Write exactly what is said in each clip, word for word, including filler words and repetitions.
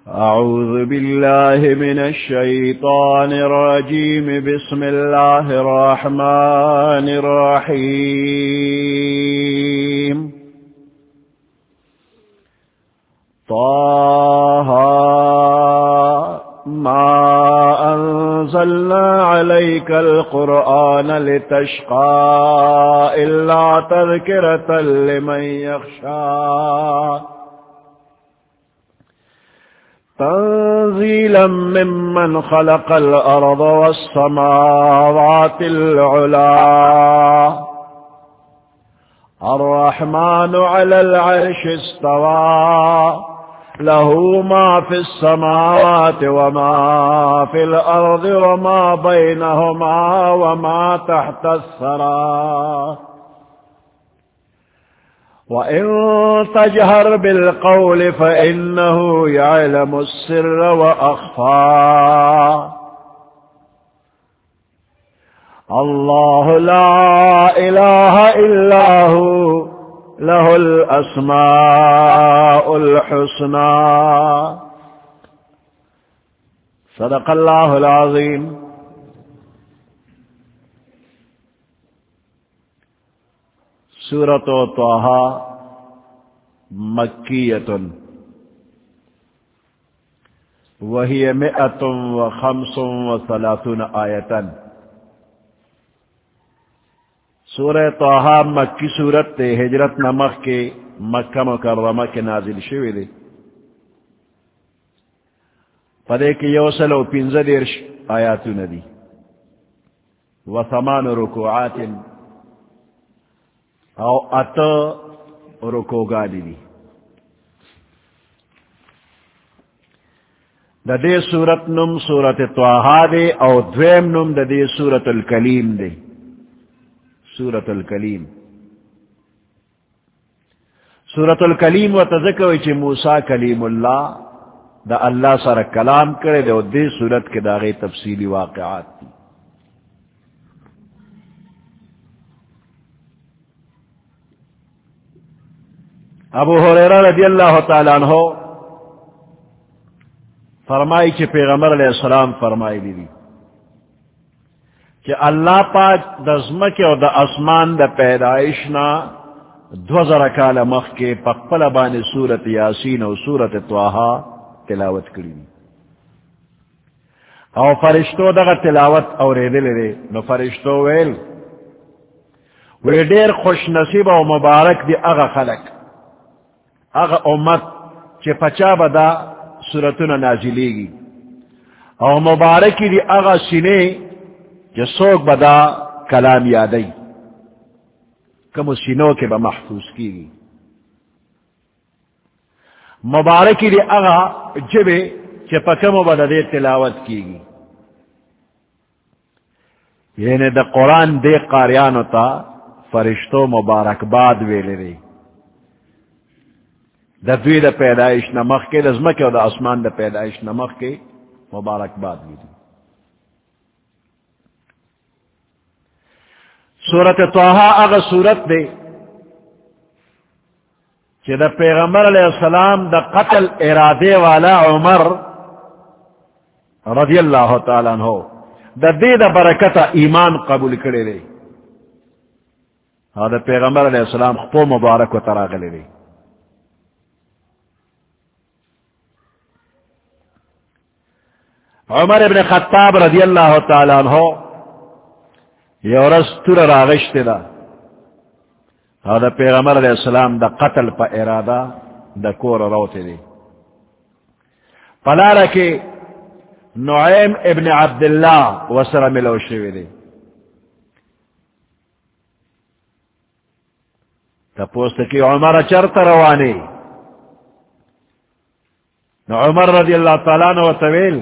أعوذ بالله من الشيطان الرجيم. بسم الله الرحمن الرحيم. طه ما أنزلنا عليك القرآن لتشقى إلا تذكرة لمن يخشى تنزيلا ممن خلق الأرض والسماوات العلا الرحمن على العرش استوى له ما في السماوات وما في الأرض وما بينهما وما تحت الثرى وإن تجهر بالقول فإنه يعلم السر وأخفى الله لا إله إلا هو له الأسماء الحسنى. صدق الله العظيم. سورة طه مكية وهي مئة وخمس وثلاثون آية. سورہ طه مکی سورت تے ہجرت نمخ کے مکہ مکرمہ کے نازل شوی دے. پدے کی یوصل و پنزہ درش آیاتو ندی و ثمان رکوعات او اتا رکوگانی دی. دا دے سورت نم سورت طه دے او دویم نم دا دے سورت الکلیم دے. سورت الکلیم سورت الکلیم و تذکر چی موسیٰ کلیم اللہ دا اللہ سر کلام کرے دے و دے سورت کے داغی تفصیلی واقعات تھی. ابو ہریرہ رضی اللہ تعالیٰ عنہ فرمائی چی پیغمبر علیہ السلام فرمائی دی دی کہ اللہ پاک دزمک و دا اسمان دا پیدائشنا دوزر کال مخ کے پقپل بان سورت یاسین و سورت طه تلاوت کری او فرشتو دا تلاوت اور دل دے نو فرشتو ویل وی دیر خوش نصیب و مبارک دی اغا خلق اغا امت چی پچا بدا سورتنا نازلی گی او مبارکی دی اغا سینے جو سوک بدا کلام یادئی کم سینوں کے با محفوظ کی گی. مبارکی دی اغا جبے چی پکم بدا دے تلاوت کی گی. یعنی دا قرآن دے قاریانو تا فرشتو مبارک باد ویلے دے دا دوی دا پیدائش نمخ کے دزمک و دا اسمان دا پیدائش نمخ کے مبارک باد ویلے. سورت طه اغا سورت دے کہ دا پیغمبر علیہ السلام دا قتل ارادے والا عمر رضی اللہ تعالیٰ عنہ دا دے دا برکتا ایمان قبول کرے دے. دا پیغمبر علیہ السلام خپو مبارک و تراغلے دے. عمر ابن خطاب رضی اللہ تعالیٰ عنہ یورس تور راغشت دا دا پیغمبر علیہ السلام دا قتل پا ارادہ دا کور روتے دے. پلارا کے نعیم ابن عبداللہ وسر ملو شوی دے. تا پوست کی عمر چرت روانے نو عمر رضی اللہ تعالیٰ عنہ طویل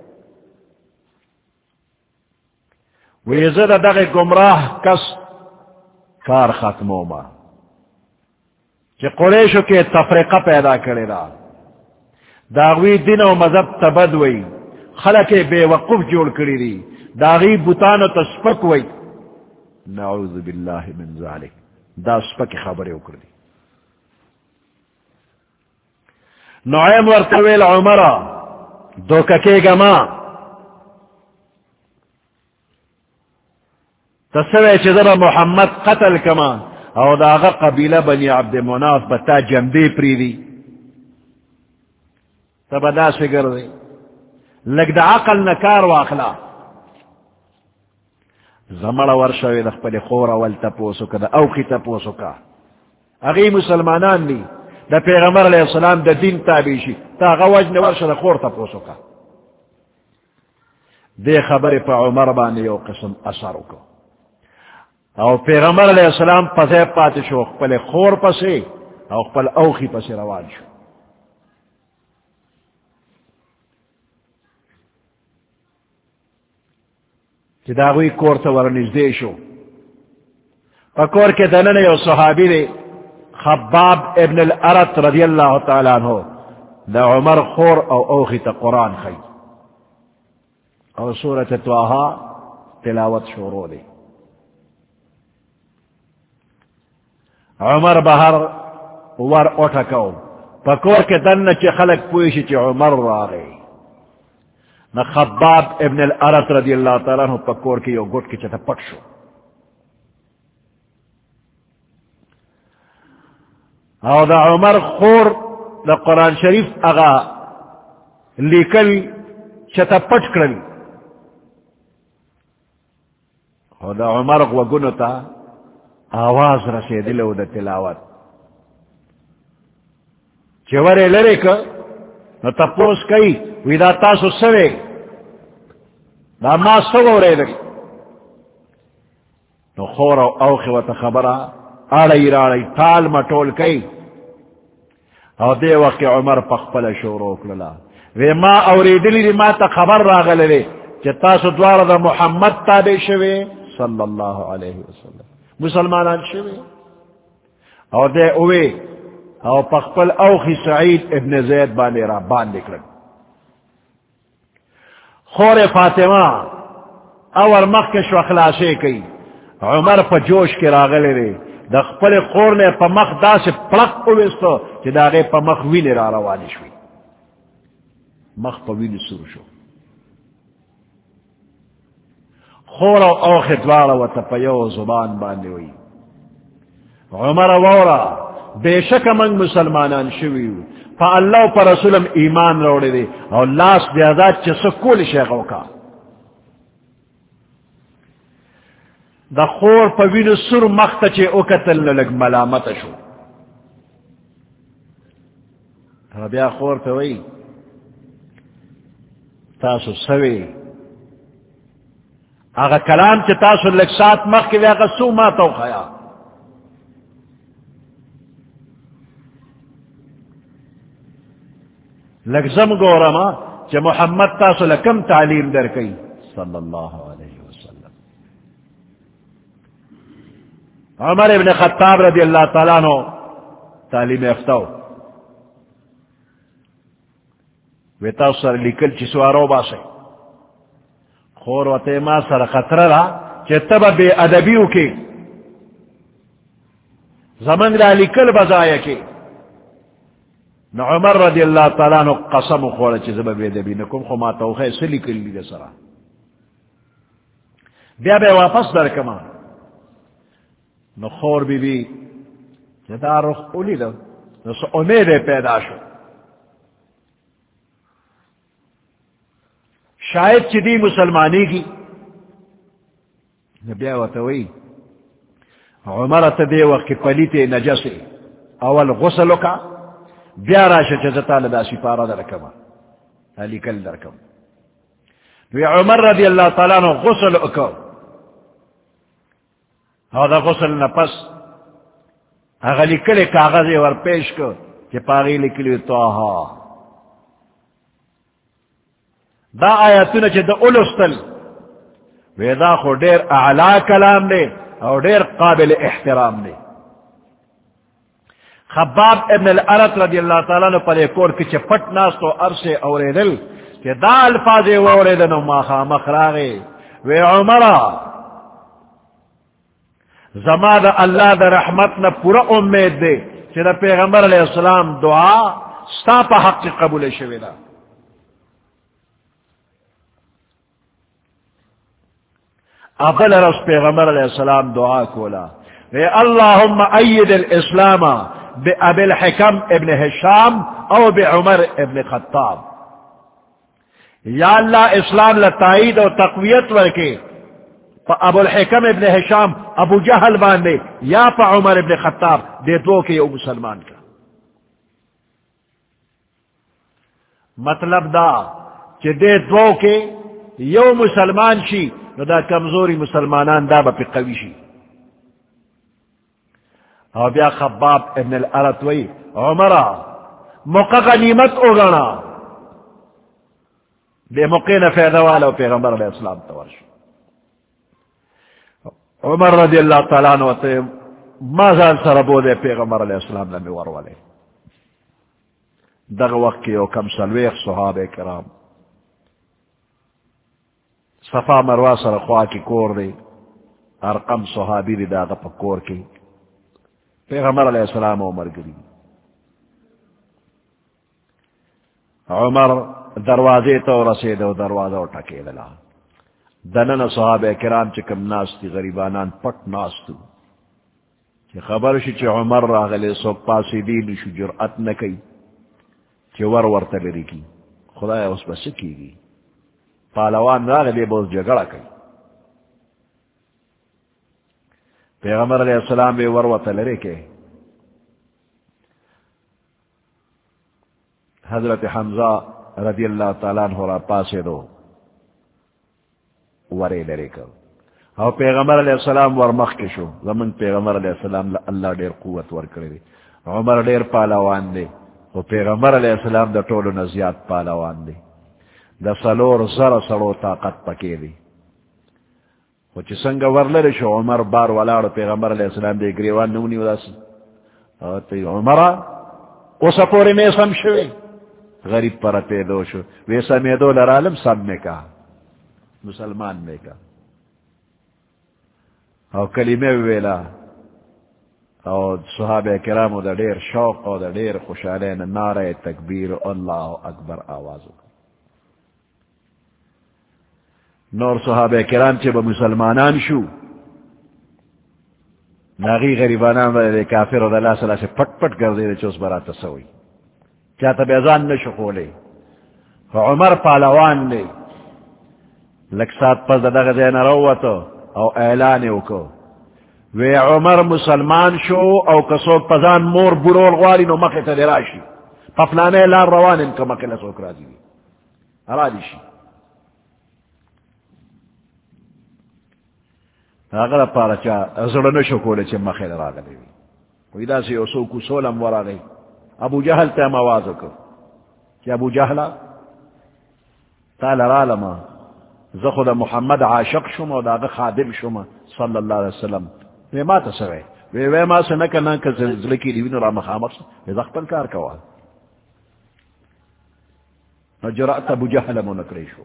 ویزد دغ گمراہ کس کار ختمو ما چی قریشو کے تفریقہ پیدا کرے دا داغوی دین و مذہب تبد وی خلق بے وقف جوڑ کری دی داغی بوتانو تسپک وی. نعوذ باللہ من ذالک دا سپک خبریں اکر دی. نعیم ورطویل عمرہ دو ککے گما تسوے چیزر محمد قتل کما او داغا قبیلہ بنی عبد مناف بتا جنبی پریدی تب دا سگر دی لگ دا عقل نکار واخلا زمڑا ورشوی دا خپل خورا والتا پوسو کا دا اوخی تا پوسو کا اگی مسلمانان لی دا پیغمبر علیہ السلام دا دین تابیشی تا غواجن ورشو دا خور تا پوسو کا دے خبر پا عمر بانی یو قسم اثرو کو او پیغمبر علیہ السلام پسے پاتی شو خپل خور پسے او خپل اوخی پسے روان شو چی داغوی کور تا ورنزدے شو پا کور کے دنن یو صحابی دے خباب ابن الارت رضی اللہ تعالیٰ عنہ دا عمر خور او اوخی تا قرآن خی او سورت توہا تلاوت شورو دے عمر بہر ور اٹھکو پکور کے دن چی خلق پویشی چی عمر را گئی نہ خباب ابن الارت رضی اللہ تعالیٰ عنہ پکور کی یو گٹ کی چتا پٹ شو او دا عمر خور دا قرآن شریف اغا لیکل چتا پٹ کرل او دا عمر وگنو تا آواز رسیدلو دا تلاوت چورے لرے کا نو تپوس کئی ویدا تاسو سوے دا ما سو رے لگی نو خور او اوخی و تخبرا آڑی راڑی تال مٹول کئی او دے وقت عمر پخپل شوروک للا وی ما اوریدلی دی ما تا خبر راغل لے چی تاسو دوار دا محمد تابع شوے صلی اللہ علیہ وسلم مسلمانان شوے او دے اوے او پخپل اوخی سعید ابن زید باندے را باندے کرد خور فاطمہ اور مخکش و خلاصے کئی عمر پا جوش کے راغلے رے دا خپل خور نے پا مخ دا سے پلق اویستو چی دا غی پا مخ وین را روانی شوی مخ پا وین سور شو خور او اوخ دوارا و تپیو زبان باندے ہوئی عمر وورا بے شک منگ مسلمانان شویو پا اللہ پا رسولم ایمان روڑے دے اور لاس دے ازاد چی سکول شیخو کا دا خور پا وین سر مخت چی اکتل لگ ملامت شو ربیا خور پا وی تاسو سوے آغا کلام چی تاسو لگ سات مخ کے آغا سو ماتو خیا لگزم گورما چی محمد تاسو لکم تعلیم در کئی صلی اللہ علیہ وسلم عمر ابن خطاب رضی اللہ تعالیٰ عنہ تعلیم افتاو وی تاسو سر لکل چی سوارو باسے خور و تیما سر خطر را چی تبا بے ادبیو کی زمن را لکل بزایا کی نو عمر رضی اللہ تعالیٰ عنہ قسم خورا چی زبا بے ادبی نکم خو ما توخی سلی کلی دے سرا بیا بے واپس در کما نو خور بی بی چی دا رخ اولی دا نو سو امید پیدا شو شاید چی دی مسلمانی کی نبی وطوئی عمر تدے وقت پلیت نجس اول غسلو کا بیا راشا چزتا لدا سپارا درکما علی کل درکم وی عمر رضی اللہ تعالیٰ عنہ غسل اکو او دا غسل نپس اغلی کل کاغذ ور پیش کو کہ پاغی لکلی توہا دا آیاتون چی دا اولوستل وی دا خو دیر اعلا کلام دے او دیر قابل احترام دے خباب ابن الارت رضی اللہ تعالیٰ نے پلے کور کی چپٹ ناستو عرصے اورے دل کہ دا الفاظ وورے دنو ماخا مخراغے وی عمرہ زمان دا اللہ دا رحمت نا پورا امید دے کہ دا پیغمبر علیہ السلام دعا ستا پا حق کی قبول شویدہ. ابل رس پیغمبر علیہ السلام دعا کولا اے اللہم اید الاسلام بی ابی الحکم ابن حشام او بی عمر ابن خطاب. یا اللہ اسلام لتائید و تقویت ورکے پا ابو الحکم ابن حشام ابو جہل باندے یا پا عمر ابن خطاب دے دو کے یو مسلمان کا. مطلب دا کہ دے دو کے یو مسلمان شی دا کمزوری مسلمانان دا با پی قوی شی. او بیا خباب ابن الارت وی عمرہ موقع غنیمت اگنا بے موقع نفیدہ والا پیغمبر علیہ السلام تورش. عمر رضی اللہ تعالیٰ عنہ تے مازال سربو دے پیغمبر علیہ السلام لمی ورولے. دغ وقت کی او کم سلویخ صحابہ کرام صفا مروا سر خواہ کی کور دے ارقم صحابی دی داغا پا کور کی پیغمبر علیہ السلام عمر گری. عمر دروازے تو رسید و دروازہ اٹھکے دلا دنن صحابہ کرام چکم ناستی غریبانان پٹ ناستو چی خبر شی چی عمر راغلے سو پاسی دین شو جرعت نکی چی ور ور تلری کی خدای اس بس کی گی پالوان راغلے بہت جگڑا کی. پیغمبر علیہ السلام بے ور ور تلری کے حضرت حمزہ رضی اللہ تعالیٰ عنہ را پاسے دو ورے لرے کر او پیغمبر علیہ السلام ور مخ کے شو زمن پیغمبر علیہ السلام اللہ دیر قوت ور کرے. عمر دیر پالوان دے او پیغمبر علیہ السلام دا طولو نزیاد پالوان دے دا سلور زر سلو طاقت پکے دی. او چی سنگا ور لرے شو عمر بار والارو پیغمبر علیہ السلام دے گریوان نونی ودا سی او تی عمرہ او سپوری میں سم شوے غریب پر پیدو شو ویسا میدو لرالم سب میں کہا مسلمان میں کا او کلمہ ویلا او صحابہ کرامو دا دیر شوق او دا دیر خوشالین نعرہ تکبیر اللہ اکبر آوازو. نور صحابہ کرام چے با مسلمانان شو ناغی غریبانان با دے کافر و دا اللہ صلی اللہ سے پٹ پٹ کر دے چوس برا تسوئی چاہتا بیزان نشو خولے. عمر پالوان نے لکسات پس دغه دین روتو او اعلان وکړو وی عمر مسلمان شو او کسو پزان مور برول غواری نو مخه ته راشي پفلانه لار روان ان کما کله سو کرا دی راځي شي هغه پاره چا زړه نشو کوله چې مخه راغلی وی دا سی اوسو کو سولم وراغی. ابو جہل ته आवाज وکړ چې ابو جہل تعالی عالم زخد محمد عاشق شما و داغ خادم شما صلی اللہ علیہ وسلم وی ما تسوئے وی وی ما سنکنا که زلکی دیوین را مخامت وی دخپل کار کوا جرأت ابو جہل منکری شو.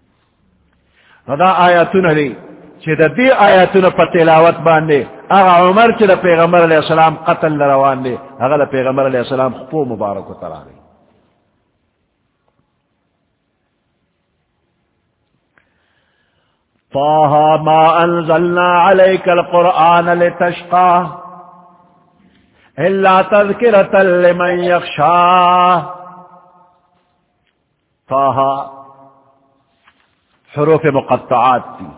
دا آیاتون لی چی دا دی آیاتون پا تلاوت باندے اگا عمر چی دا پیغمبر علیہ السلام قتل لروان دے اگا دا پیغمبر علیہ السلام خپو مبارک و ترانے. طه ما انزلنا عليك القرآن لتشقى الا تذكرة لمن يخشى. طه حروف مقطعات تھی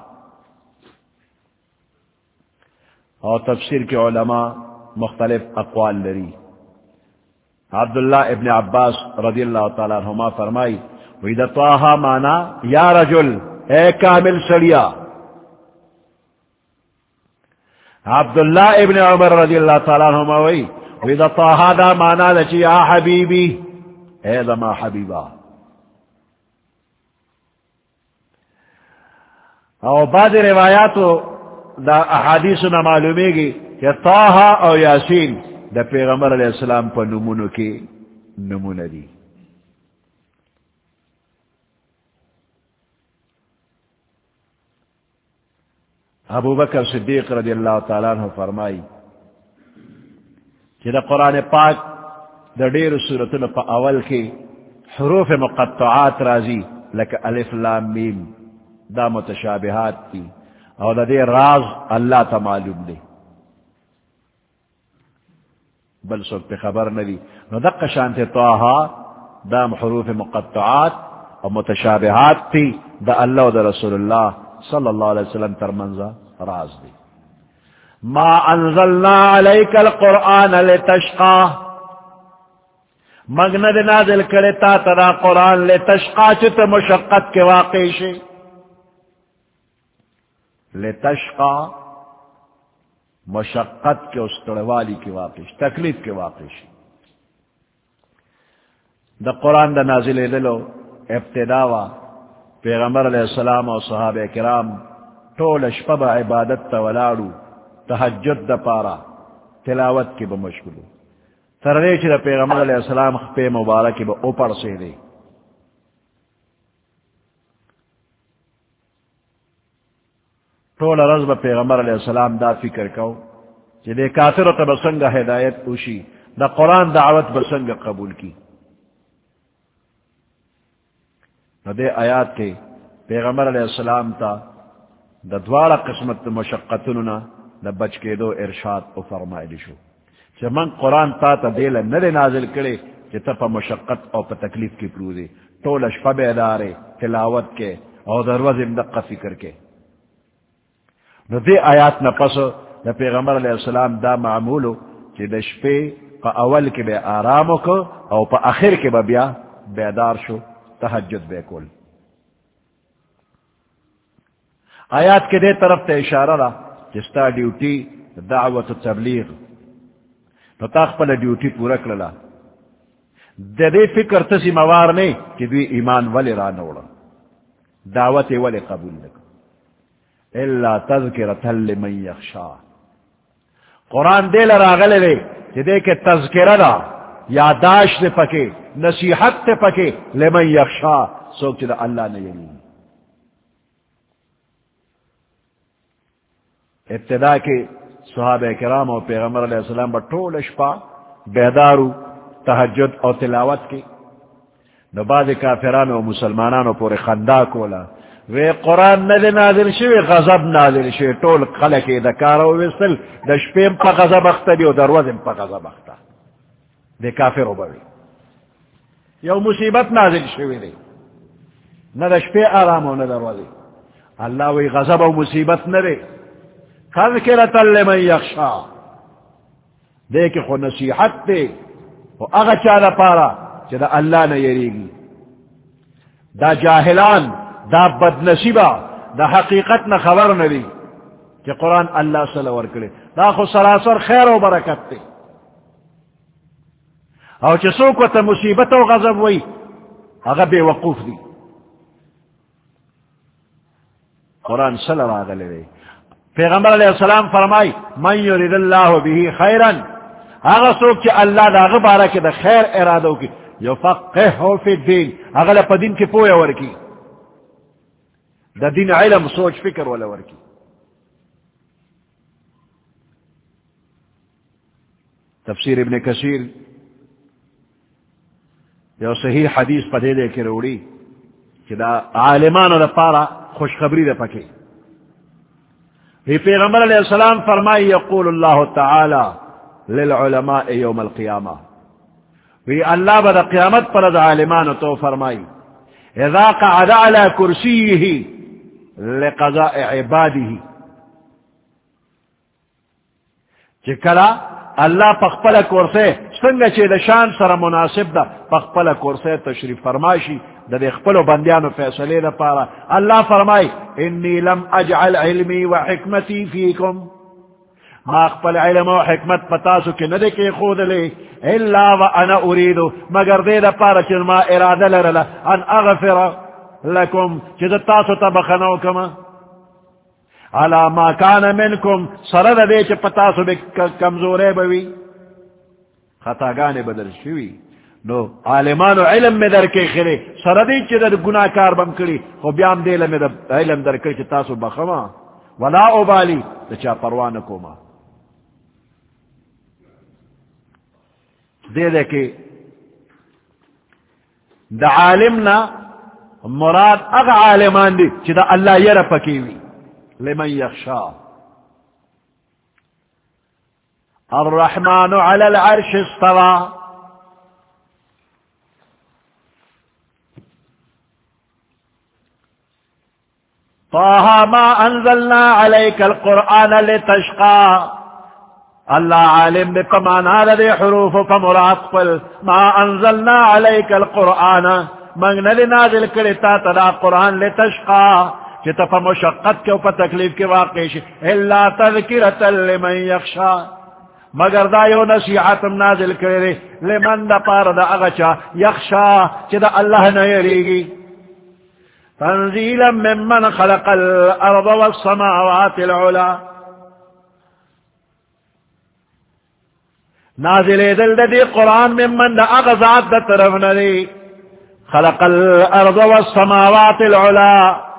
اور تفسیر کے علماء مختلف اقوال لری. عبداللہ ابن عباس رضی اللہ تعالیٰ عنہما فرمائی وَإِذَا طَاهَا مانا یا رجل اے کامل سڑیا. عبداللہ ابن عمر رضی اللہ تعالیٰ عنہما وی وَإِذَا طَاهَا دا مانا لچی یا حبیبی اے زما حبیبا. اور بعض روایاتو دا احادیث نہ معلومے گی کہ طه او یاسین دا پیغمبر علیہ السلام پر نمونو کی نمونہ دی. ابو بکر صدیق رضی اللہ تعالیٰ عنہ فرمائی کہ دا قرآن پاک دا دیر سورتن پا اول کی حروف مقطعات رازی لکا الف لام میم دا متشابہات تی اور دا دیر راز اللہ تا معلوم دی بل سوک پہ خبر ندی نو دقا شانت طاہا دا حروف مقطعات اور متشابہات تی دا اللہ و دا رسول اللہ صلی اللہ علیہ وسلم ترمنزا راز دی ما انزلنا علیک القرآن لتشقا مگند نازل کرتا تدا قرآن لتشقا چت مشقت کے واقع شے لتشقا مشقت کے استڑوالی کی واقع شے تکلیف کے واقع شے دا قرآن دا نازل دلو ابتداوا پیغمبر علیہ السلام و صحابہ کرام طول شپب عبادت تا ولادو تحجد دا پارا تلاوت کی بمشکلو تردیچ دا پیغمبر علیہ السلام خپے مبارکی با اوپر سے دے طول رز با پیغمبر علیہ السلام دا فکر کو چی دے کافر تا بسنگ ہدایت اوشی دا قرآن دعوت بسنگ قبول کی دے آیات کے پیغمبر علیہ السلام تا دا دوارا قسمت مشقتننا دا بچ کے دو ارشاد او فرمائے شو چی من قرآن تا تا دیل ندے نازل کرے چی تا پا مشقت او پا تکلیف کی پرو دے طولش پا بیدارے تلاوت کے او دروز امدقا فکر کے نو دے آیات نا پس دا پیغمبر علیہ السلام دا معمولو چی دا شپے پا اول کے بے آرامو کو او پا آخر کے با بیا بیدار شو تحجد بے کول آیات کے دے طرف تے اشارہ را جستا ڈیوٹی دعوت و تبلیغ تو تاخ پل ڈیوٹی پورا کرلا دے دے فکر تسی موار نے کہ دوی ایمان ولی رانوڑا دعوت ولی قبول لکا اللہ تذکرتا لمن یخشا قرآن دے لراغلے لے کہ دے کہ تذکرہ دا یاداش دے پکے نصیحت تے پکے لمن یخشا سوک چلا اللہ نے یلی ابتدا کے صحابہ کرام اور پیغمبر علیہ السلام با طول اشپا بیدارو تحجد اور تلاوت کی نو بعض کافران و مسلمانان پورے خندا کولا وی قرآن ندے نازل شوی غضب نازل شوی طول خلقی دکارو ویسل دشپیم پا غضب اختا دی و دروازم پا غضب اختا دے کافر بوی یو مصیبت نازل شوی دی نہ دشپے آرام و نہ دروازی اللہ وی غضب و مصیبت ندے تذکرتا لمن یخشا دے کہ خو نصیحت دے و اغا چالا پارا چا دا اللہ نہ یریگی دا جاہلان دا بد نصیبہ دا حقیقت نہ خبر ندی کہ قرآن اللہ صلی اللہ علیہ وسلم دا خو سراسر خیر و برکت دے او چا سوک و تا مصیبت و غضب وی اغا بے وقوف دی قرآن صلی اللہ علیہ وسلم پیغمبر علیہ السلام فرمائی من یرید اللہ به خیرا اغا سوک چا اللہ دا غبارہ کے دا خیر ارادو کی یفقہو فی الدین اغلا پا دین کی پویا ورکی دا دین علم سوچ فکر والا ورکی تفسیر ابن کثیر یو صحیح حدیث پا دے دے کے روڑی کہ دا عالمان دا پارا خوشخبری دا پکے پیغمبر علیہ السلام فرمائی یقول اللہ تعالی للعلماء یوم القیامہ وی اللہ بدا قیامت پر دا عالمان تو فرمائی اذا قعد على کرسیہ لقضاء عباده چکلا اللہ پخپل کورسے سنگا چے دا شان سر مناسب دا پخپل کورسے تشریف فرمائشی دا دے خپلو بندیانو فیصلے دا پارا اللہ فرمائی انی لم اجعل علمی و حکمتی فیکم ما خپل علم و حکمت پتاسو کے ندے کے خود لے الا و انا اریدو مگر دے دا پارا چل ما ارادہ لرلا ان اغفر لکم چیز تاسو تبخنو کما علا ما کان منکم سرد دے چی پتاسو بے کمزورے بوی خطاگانے بدل شوی نو عالمانو علم میں در کے خیرے سردی چی در گناہ کار بم کری خو بیام دے لمی در علم در کری چی تاسو بخما ولا اوبالی دا چا پروانکو ما دے دے کہ دا عالمنا مراد اغ عالمان دی چی دا اللہ یر پکیوی لمن یخشا الرحمن علی العرش استوى طه ما انزلنا عليك القرآن لتشقى اللہ عالم بے پمانا لدے حروف پمراد قل ما انزلنا عليك القرآن منگنا دی نازل کرتا تدا قرآن لتشقى چتا پا مشقت کے اوپا تکلیف کے واقعش الا تذکرتا لمن یخشا مگر دا یو نصیحتم نازل کرے لمن دا پار دا اغچا یخشا چتا اللہ نیریگی تنزیلا ممن خلق الارض والسماوات العلا نازل دل دا دی قرآن ممن دا اغزات دا طرف ندی خلق الارض والسماوات العلا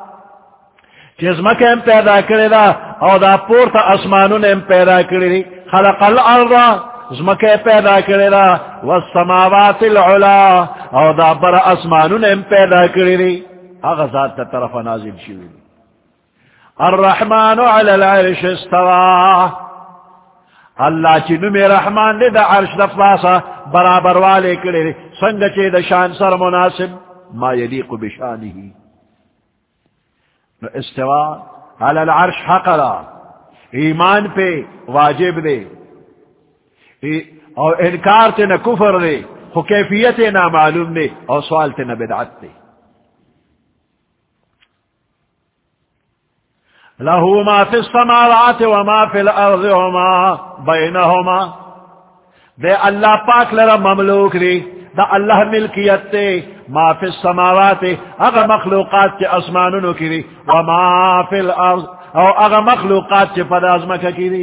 چیزمک ام پیدا کری دا او دا پورتا اسمانون ام پیدا کری خلق الارض زمک پیدا کری دا والسماوات العلا او دا بر اسمانون ام پیدا کری اغزات دا طرف نازل شوی الرحمن علی العرش استوى اللہ چنو میں رحمان دے دا عرش دفلاسا برابر والے کرے سنگ چے دا شان سر مناسب ما یلیق بشانہی استوا علی العرش حقلا ایمان پہ واجب دے اور انکار تے نہ کفر دے خو کیفیت نہ معلوم دے اور سوال تے نہ بدعت دے له ما في السماوات وما في الارض وما بينهما دے اللہ پاک لرا مملوک دی دا اللہ ملکیت تے ما فی السماوات اگر مخلوقات کے اسمانونو کی دی وما فی الارض او اگر مخلوقات کے پدازمک کی دی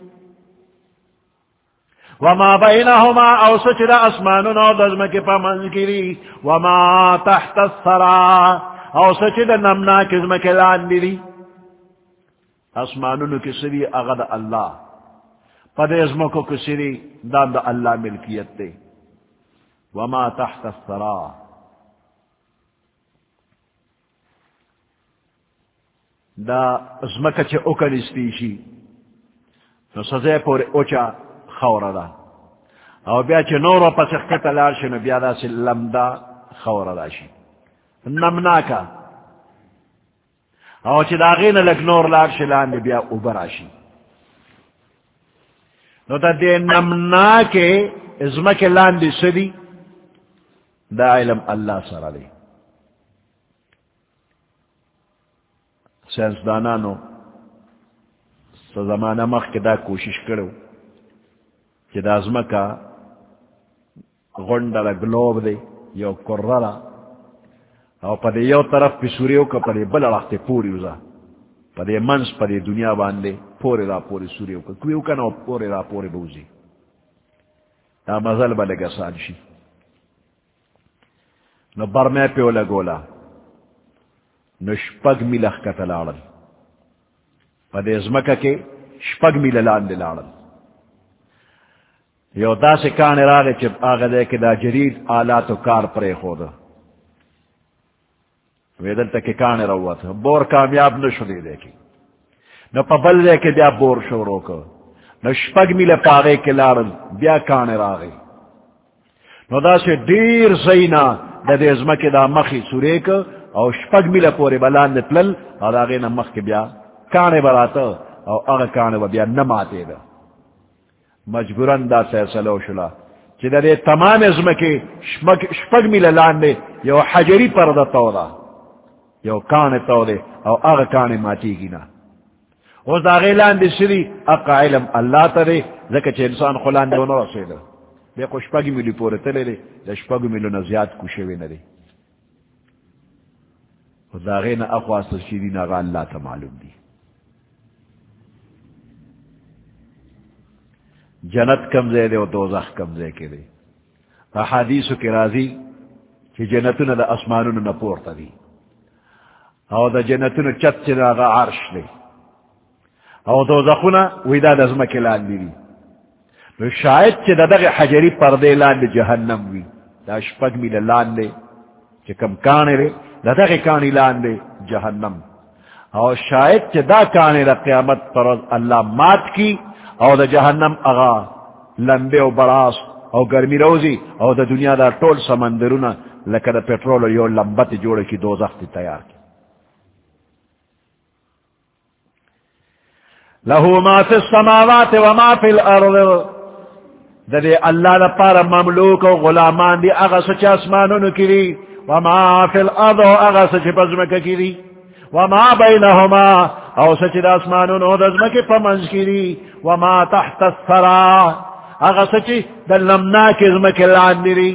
وما بینہما او سچ دا اسمانونو دازمک پمنز کی دی وما تحت الثرا او سچ دا نمنا کزمک لان دی دی اسمانونو کی سری اغد اللہ پدے ازمکو کی سری دان دا اللہ ملکیت دے وما تحت الثرا دا ازمکا چے اوکل استیشی نو سزے پورے اوچا خور دا او بیا چے نورو پسخکتا لارشی نو بیا دا سی لمدا خور دا شی نمناکا او چی داغین لک نور لار شلان دی بیا اوبراشی نو تا دی نمنا کے ازمک لان دی سدی دا علم اللہ سر دی سینسدانانو سا زمانہ مخ کے دا کوشش کرو چی دا ازمکا غنڈا گلوب دی یو کررا او پدے یو طرف پی سوریو کا پدے بلا رختے پوری وزا پدے منس پدے دنیا باندے پوری را پوری سوریو کا کوئیو کا نو پوری را پوری بوزی تا مزل با لگا سانشی نو برمے پیو لگولا نو شپگ میلخ کتا لارل پدے ازمکا کے شپگ میل لاندے لارل یو دا سے کانے راگے چب آگا دے کے دا جدید آلات و کار پرے خودا ویدل تک کانے روا تھا بور کامیاب نشو دے دے کی نو پا بل دے کے بیا بور شورو کو نو شپگ میل پاگے کے لارن بیا کانے راگے نو دا سے دیر زینا دا دے ازمک دا مخی سورے کو او شپگ میل پورے بلان دے پلل اور آگے نا مخ کے بیا کانے براتا او اگا کانے با بیا نماتے دا مجبورن دا سیسلو شلا چی دا دے تمام ازمکی شپگ میل لان دے یو حجری پردہ تودا یو کانے تو دے او اغا کانے ماتی گی نا او دا غیلان دی سری اقا علم اللہ تا دے زکا چے انسان خلان دے ونو رسے دے بے کو شپاگی ملی پورے تلے دے دا شپاگی ملو نزیاد کشوے ندے او دا غینا اخواست شیدی ناغا اللہ تا معلوم دی جنت کم زے دے و دوزخ کم زے کے دے احادیثو کی رازی کہ جنتو نا دا اسمانو نا پورتا دی او دا جنتونو چت چی دا غا عرش لے او دو زخونا ویدا دا زمکی لان دی نو شاید چی دا دا حجری پردے لان دی جہنم وی دا شپگ میل لان دی چکم کانے رے لدغ کانی لاندے جہنم اور شاید چ دا کانے دا قیامت پر اللہ مات کی اور دا جہنم اغا لمبے و براس او گرمی روزی او دا دنیا دا ٹول سمندرونا لکہ دا پیٹرول یو لمبت جوڑے کی دوزخ تی تیار کی لہو ما فی السماوات وما فی الارض دا دے اللہ دا پارا مملوک و غلامان دی اغا سچ اسمانونو کری وما فی الارض اغا سچ پزمک کری وما بینہما او سچ دا اسمانونو دا زمک پمنز کری وما تحت الثرا اغا سچ دا لمناک زمک لاندری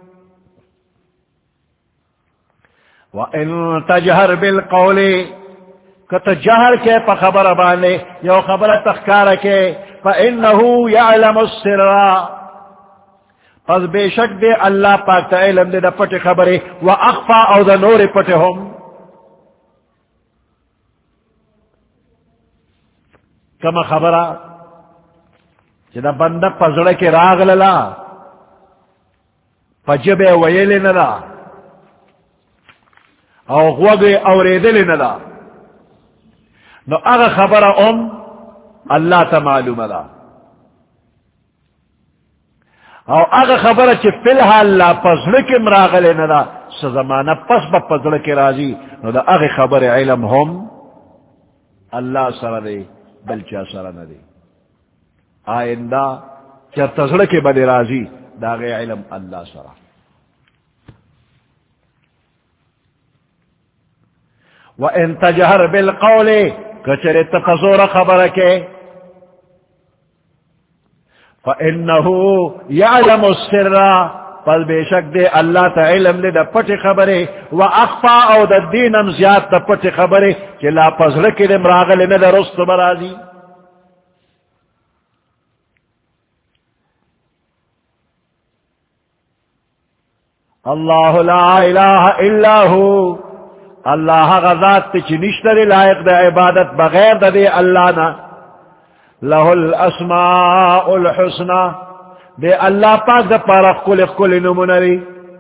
وَإِن تَجْهَرْ بِالْقَوْلِ کتا جہر کے پا خبر بانے یو خبر تخکار کے فَإِنَّهُ يَعْلَمُ السِّرَّ پس بے شک دے اللہ پاک تا علم دے دا پٹ خبرے وَأَخْفَى او دا نور پٹ ہم کما خبرہ جدا بندہ پزڑے کے راغ للا پجبے ویلے نلا او غوگے اوریدلے نلا نو اغا خبر ام اللہ تا معلوم دا او اغا خبر چی فی الحال لا پزڑک مراغلے ندا سزمانہ پس با پزڑک رازی نو دا اغا خبر علم ہم اللہ سر دے بلچہ سر ندے آئندہ چا تزڑک بدے رازی دا اغا علم اللہ سر وَإِن تَجْهَرْ بِالْقَوْلِ کچرے تفزور خبر کے فَإِنَّهُ يَعْلَمُ السِّرَّ پس بے شک دے اللہ تا علم دے دا پٹ خبرے وَأَخْفَى او دا دینم زیاد دا پٹ خبرے کہ لا پزرکی دے مراغل نے دا رست برازی اللہ لا الہ الا ہو اللہ غذات تی چی نشتر لائق دے عبادت بغیر دا دے اللہ نا لہو الاسماء الحسنہ دے اللہ پاک دا پارا کل کل نمونری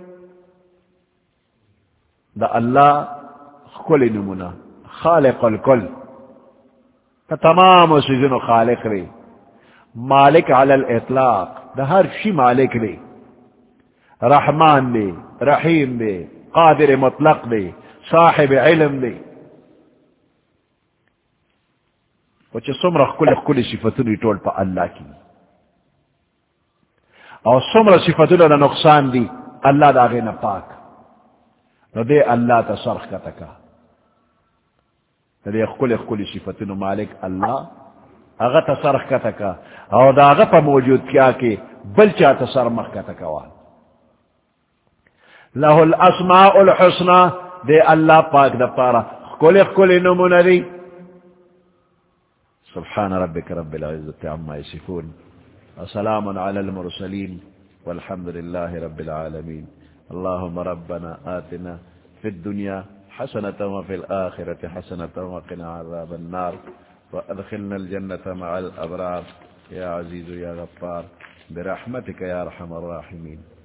دا اللہ کل نمونہ خالق الکل تا تمام سیزن خالق ری مالک علی الاطلاق دا ہر شی مالک ری رحمان دے رحیم دے قادر مطلق دے صاحب علم دے وچے سمرہ کل کل صفتنی ٹول پا اللہ کی اور سمرہ صفتنی نقصان دی اللہ دا غیر پاک نو دے اللہ تا سرخ کا تکا دے کل کل صفتنی مالک اللہ اغا تا سرخ کا تکا اور دا اغا پا موجود کیا کہ بلچا تا سرمخ کا تکا لہو الاسماء الحسنہ دے اللہ پاک دا پارا کل کل نمونری سبحان ربک رب العزت عما یصفون وسلام علی المرسلین والحمد للہ رب العالمین اللہم ربنا آتنا فی الدنیا حسنة وفی الآخرة حسنة وقنا عذاب النار وادخلنا الجنة مع الابرار یا عزیز یا غفار برحمتک یا ارحم الراحمین.